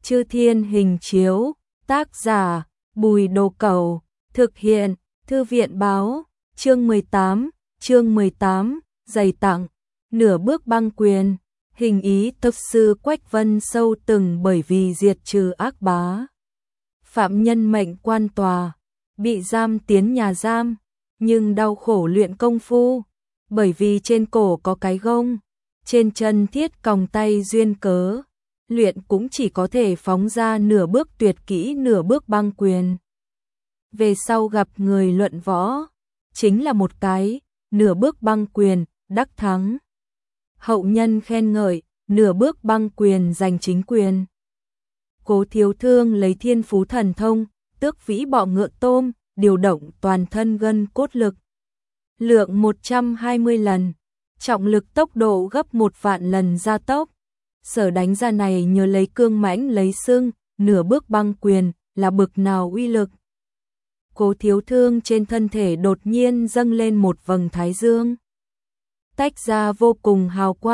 Chư Thiên Hình Chiếu, tác giả, Bùi Đồ Cẩu, thực hiện, Thư viện Báo, chương 18, dày tặng, nửa bước băng quyền, hình ý tập sư Quách Vân sâu từng bởi vì diệt trừ ác bá. Phạm nhân mệnh quan tòa, bị giam tiến nhà giam, nhưng đau khổ luyện công phu, bởi vì trên cổ có cái gông, trên chân thiết còng tay duyên cớ, luyện cũng chỉ có thể phóng ra nửa bước tuyệt kỹ nửa bước băng quyền. Về sau gặp người luận võ, chính là một cái, nửa bước băng quyền, đắc thắng. Hậu nhân khen ngợi, nửa bước băng quyền giành chính quyền. Cố Thiếu Thương lấy thiên phú thần thông, tước vĩ bọ ngựa tôm, điều động toàn thân gân cốt lực. Lượng 120 lần, trọng lực tốc độ gấp 1.000.000 lần gia tốc. Sở đánh ra này nhờ lấy cương mãnh lấy xương, nửa bước băng quyền, là bực nào uy lực. Cố Thiếu Thương trên thân thể đột nhiên dâng lên một vầng thái dương. Tách ra vô cùng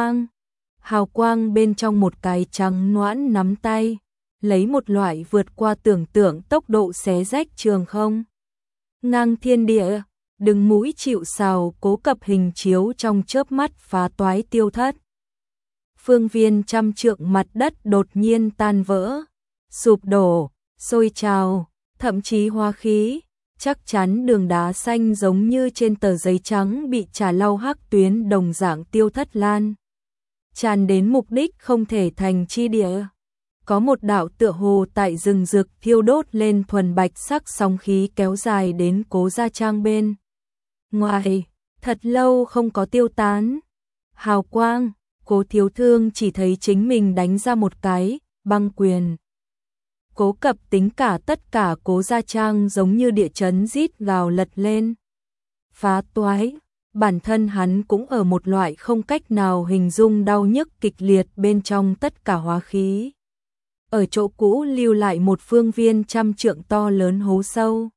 hào quang bên trong một cái trắng nõn nắm tay, lấy một loại vượt qua tưởng tượng tốc độ xé rách trường không. Ngang thiên địa, đứng mũi chịu sào Cố Cập hình chiếu trong chớp mắt phá toái tiêu thất. Phương viên trăm trượng mặt đất đột nhiên tan vỡ, sụp đổ, sôi trào, thậm chí hóa khí, chắc chắn đường đá xanh giống như trên tờ giấy trắng bị trà lau hắc tuyến đồng dạng tiêu thất lan. Tràn đến mục đích không thể thành chi địa. Có một đạo tựa hồ tại rừng rực thiêu đốt lên thuần bạch sắc sóng khí kéo dài đến Cố gia trang bên ngoài, thật lâu không có tiêu tán. Hào quang, Cố Thiếu Thương chỉ thấy chính mình đánh ra một cái, băng quyền. Cố Cập tính cả tất cả Cố gia trang giống như địa chấn rít gào lật lên. Phá toái, bản thân hắn cũng ở một loại không cách nào hình dung đau nhức kịch liệt bên trong tất cả hóa khí. Ở chỗ cũ lưu lại một phương viên trăm trượng to lớn hố sâu.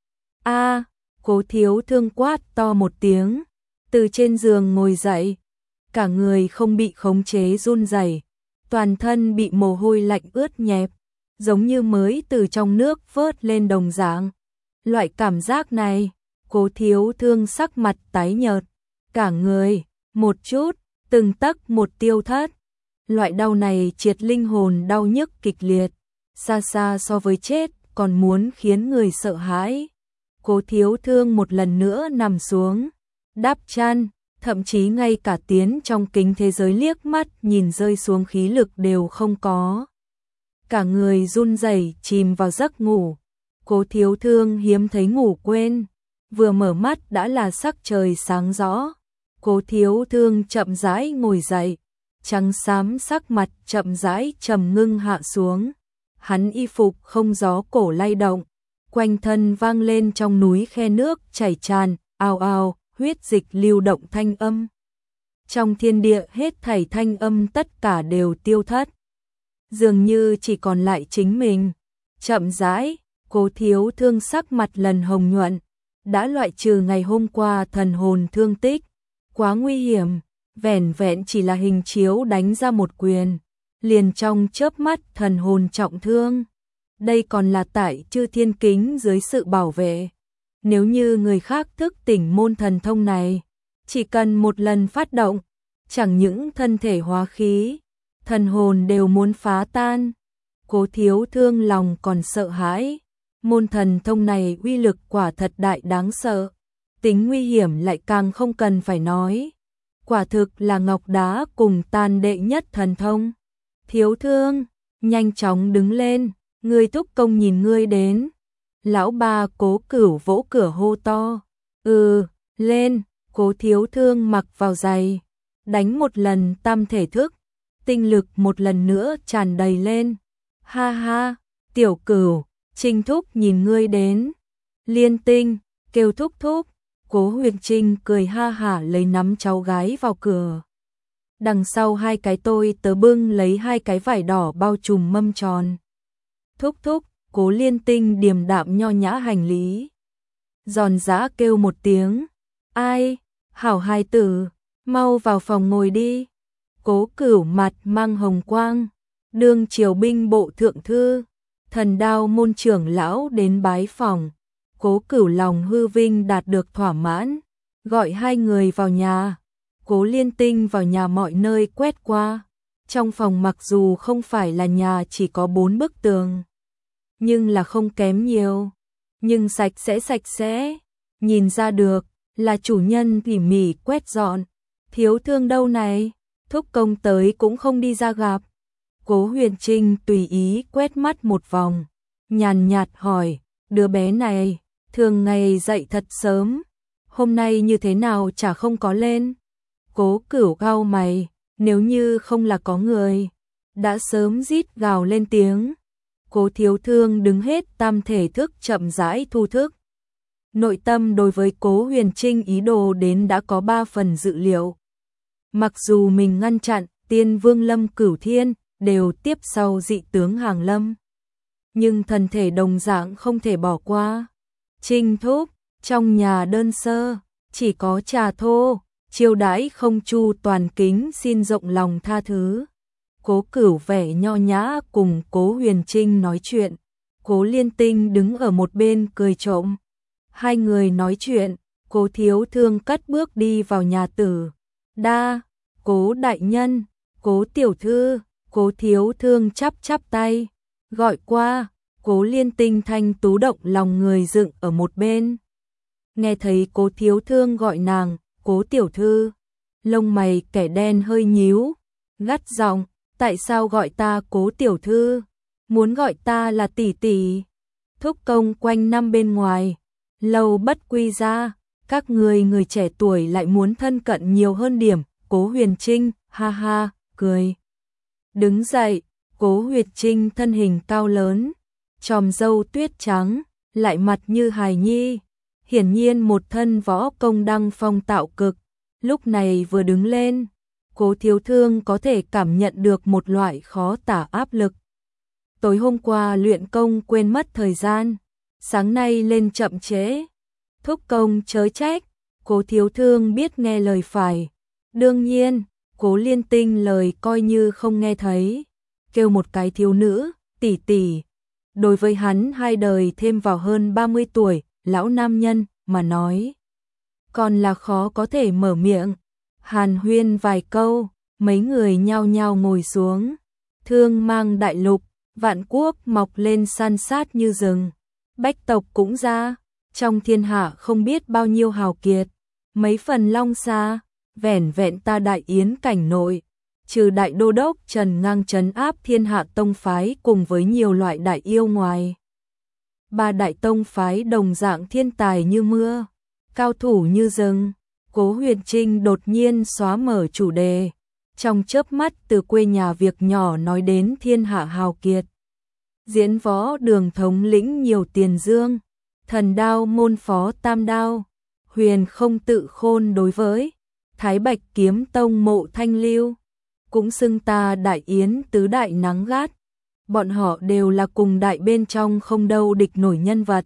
A, Cố Thiếu Thương quát to một tiếng, từ trên giường ngồi dậy, cả người không bị khống chế run rẩy, toàn thân bị mồ hôi lạnh ướt nhẹp, giống như mới từ trong nước vớt lên đồng dạng. Loại cảm giác này, Cố Thiếu Thương sắc mặt tái nhợt, cả người, một chút, từng tấc một tiêu thất. Loại đau này triệt linh hồn đau nhức kịch liệt, xa xa so với chết còn muốn khiến người sợ hãi. Cố Thiếu Thương một lần nữa nằm xuống, đắp chăn, thậm chí ngay cả tiến trong kính thế giới liếc mắt nhìn rơi xuống khí lực đều không có. Cả người run rẩy chìm vào giấc ngủ. Cố Thiếu Thương hiếm thấy ngủ quên, vừa mở mắt đã là sắc trời sáng rõ. Cố Thiếu Thương chậm rãi ngồi dậy, trắng xám sắc mặt chậm rãi trầm ngưng hạ xuống. Hắn y phục không gió cổ lay động, quanh thân vang lên trong núi khe nước chảy tràn, ào ào, huyết dịch lưu động thanh âm. Trong thiên địa hết thảy thanh âm tất cả đều tiêu thất. Dường như chỉ còn lại chính mình. Chậm rãi, Cố Thiếu Thương sắc mặt lần hồng nhuận, đã loại trừ ngày hôm qua thần hồn thương tích. Quá nguy hiểm, vẻn vẹn chỉ là hình chiếu đánh ra một quyền, liền trong chớp mắt thần hồn trọng thương. Đây còn là tại Chư Thiên Kính dưới sự bảo vệ. Nếu như người khác thức tỉnh môn thần thông này, chỉ cần một lần phát động, chẳng những thân thể hóa khí, thần hồn đều muốn phá tan. Cố Thiếu Thương lòng còn sợ hãi, môn thần thông này uy lực quả thật đại đáng sợ, tính nguy hiểm lại càng không cần phải nói. Quả thực là ngọc đá cùng tan đệ nhất thần thông. Thiếu Thương, nhanh chóng đứng lên, ngươi thúc công nhìn ngươi đến. Lão ba Cố Cửu vỗ cửa hô to. Lên, Cố Thiếu Thương mặc vào giày, đánh một lần tam thể thức, tinh lực một lần nữa tràn đầy lên. Ha ha, Tiểu Cửu, Trinh thúc nhìn ngươi đến. Liên Tinh, kêu thúc thúc. Cố Huyền Trinh cười ha hả lấy nắm cháu gái vào cửa. Đằng sau hai cái tôi tớ bưng lấy hai cái vải đỏ bao trùm mâm tròn. Thúc thúc, Cố Liên Tinh điềm đạm nho nhã hành lý. Giòn giã kêu một tiếng. Ai, hảo hài tử, mau vào phòng ngồi đi. Cố Cửu mặt mang hồng quang, đương triều binh bộ thượng thư, Thần Đao môn trưởng lão đến bái phòng. Cố Cửu lòng hư vinh đạt được thỏa mãn, gọi hai người vào nhà. Cố Liên Tinh vào nhà mọi nơi quét qua. Trong phòng mặc dù không phải là nhà chỉ có 4 bức tường, nhưng là không kém nhiều, nhưng sạch sẽ, nhìn ra được là chủ nhân tỉ mỉ quét dọn. Thiếu thương đâu này? Thúc công tới cũng không đi ra gặp. Cố Huyền Trinh tùy ý quét mắt một vòng, nhàn nhạt hỏi, đứa bé này thường ngày dậy thật sớm, hôm nay như thế nào chả không có lên? Cố Cửu cau mày, nếu như không là có người, đã sớm rít gào lên tiếng. Cố thiếu thương đứng hết tam thể thức chậm rãi thu thức. Nội tâm đối với Cố Huyền Trinh ý đồ đến đã có 3 phần dự liệu. Mặc dù mình ngăn chặn Tiên Vương Lâm Cửu Thiên đều tiếp sau dị tướng Hàng Lâm, nhưng thần thể đồng dạng không thể bỏ qua. Trinh thúc, trong nhà đơn sơ, chỉ có trà thô, chiêu đãi không chu toàn kính xin rộng lòng tha thứ. Cố Cửu vẻ nho nhã cùng Cố Huyền Trinh nói chuyện, Cố Liên Tinh đứng ở một bên cười trộm. Hai người nói chuyện, Cố thiếu thương cất bước đi vào nhà Tử Đa. Cố đại nhân, Cố tiểu thư. Cố thiếu thương chắp tay, gọi qua. Cố Liên Tinh thanh tú động lòng người dựng ở một bên. Nghe thấy Cố thiếu thương gọi nàng, Cố tiểu thư, lông mày kẻ đen hơi nhíu, gắt giọng, tại sao gọi ta Cố tiểu thư, muốn gọi ta là tỷ tỷ. Thúc công quanh năm bên ngoài, lâu bất quy ra, các người trẻ tuổi lại muốn thân cận nhiều hơn điểm. Cố Huyền Trinh, ha ha, cười. Đứng dậy, Cố Huyền Trinh thân hình cao lớn, chòm râu tuyết trắng, lại mặt như hài nhi, hiển nhiên một thân võ công đăng phong tạo cực. Lúc này vừa đứng lên, Cố thiếu thương có thể cảm nhận được một loại khó tả áp lực. Tối hôm qua luyện công quên mất thời gian, sáng nay lên chậm trễ. Thúc công chớ trách, Cố thiếu thương biết nghe lời phải. Đương nhiên, Cố Liên Tinh lời coi như không nghe thấy, kêu một cái thiếu nữ, tỷ tỷ. Đối với hắn 2 đời thêm vào hơn 30 tuổi, lão nam nhân mà nói, còn là khó có thể mở miệng. Hàn huyên vài câu, mấy người nhao nhao ngồi xuống. Thương mang đại lục, vạn quốc mọc lên san sát như rừng, bách tộc cũng ra, trong thiên hạ không biết bao nhiêu hào kiệt, mấy phần long xa. Vẻn vẹn ta Đại Yến cảnh nội, trừ đại đô đốc Trần Ngang trấn áp thiên hạ tông phái cùng với nhiều loại đại yêu ngoài. 3 đại tông phái đồng dạng thiên tài như mưa, cao thủ như rừng. Cố Huyền Trinh đột nhiên xóa mở chủ đề, trong chớp mắt từ quê nhà việc nhỏ nói đến thiên hạ hào kiệt. Diễn võ đường thống lĩnh nhiều tiền dương, Thần Đao môn phó Tam Đao, Huyền không tự khôn đối với Thái Bạch kiếm tông Mộ Thanh Lưu, cũng xưng ta Đại Yến tứ đại nắng gắt. Bọn họ đều là cùng đại bên trong không đâu địch nổi nhân vật.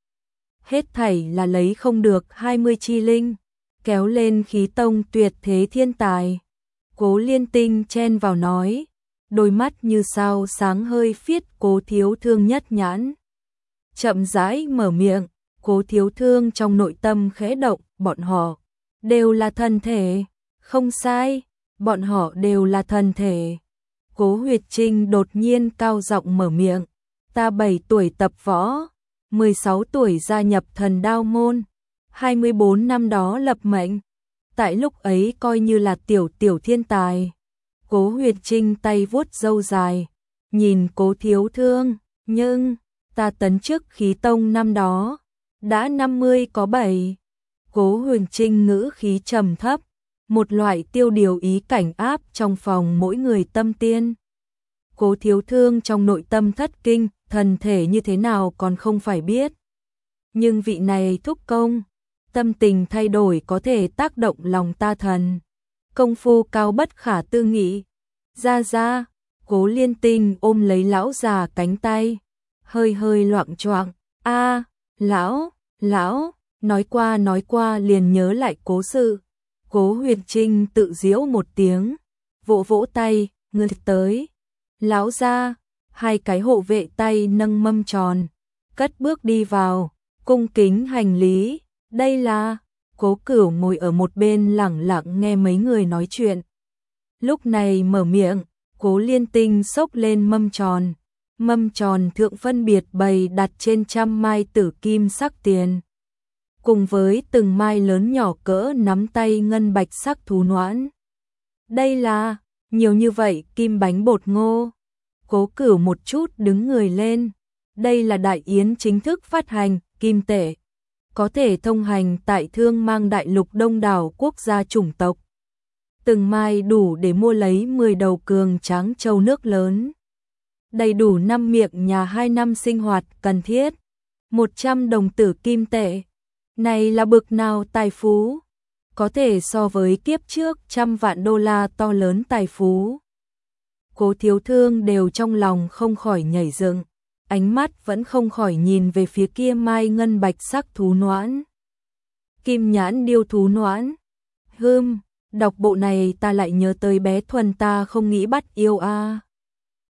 Hết thảy là lấy không được 20 chi linh, kéo lên khí tông tuyệt thế thiên tài. Cố Liên Tinh chen vào nói, đôi mắt như sao sáng hơi phiết Cố thiếu thương nhất nhãn. Chậm rãi mở miệng, Cố thiếu thương trong nội tâm khẽ động, bọn họ đều là thần thể, không sai, bọn họ đều là thần thể. Cố Huyệt Trinh đột nhiên cao giọng mở miệng, ta 7 tuổi tập võ, 16 tuổi gia nhập Thần Đao môn, 24 năm đó lập mệnh, tại lúc ấy coi như là tiểu thiên tài. Cố Huyệt Trinh tay vuốt râu dài, nhìn Cố thiếu thương, nhưng ta tấn chức khí tông năm đó, đã 50 có 7. Cố Huyền Trinh ngữ khí trầm thấp, một loại tiêu điều ý cảnh áp trong phòng mỗi người tâm tiên. Cố thiếu thương trong nội tâm thất kinh, thần thể như thế nào còn không phải biết. Nhưng vị này thúc công, tâm tình thay đổi có thể tác động lòng ta thần. Công phu cao bất khả tư nghị. Ra, Cố Liên Tinh ôm lấy lão già cánh tay, hơi loạng choạng. A, lão, nói qua liền nhớ lại cố sự. Cố Huyền Trinh tự giễu một tiếng, vỗ tay, ngươi tới. Lão gia, hai cái hộ vệ tay nâng mâm tròn, cất bước đi vào, cung kính hành lý, đây là, Cố Cửu ngồi ở một bên lẳng lặng nghe mấy người nói chuyện. Lúc này mở miệng, Cố Liên Tinh xốc lên mâm tròn thượng phân biệt bày đặt trên trăm mai tử kim sắc tiền. Cùng với từng mai lớn nhỏ cỡ nắm tay ngân bạch sắc thú noãn. Đây là, nhiều như vậy kim bánh bột ngô. Cố Cửu một chút đứng người lên. Đây là đại yến chính thức phát hành, kim tệ. Có thể thông hành tại Thương Mang đại lục đông đảo quốc gia chủng tộc. Từng mai đủ để mua lấy 10 đầu cường tráng trâu nước lớn. Đầy đủ 5 miệng nhà 2 năm sinh hoạt cần thiết. 100 đồng tử kim tệ. Này là bực nào tài phú? Có thể so với kiếp trước trăm vạn đô la to lớn tài phú. Cố Thiếu Thương đều trong lòng không khỏi nhảy dựng, ánh mắt vẫn không khỏi nhìn về phía kia mai ngân bạch sắc thú noãn. Kim nhãn điêu thú noãn. Đọc bộ này ta lại nhớ tới bé Thuần ta không nghĩ bắt yêu a.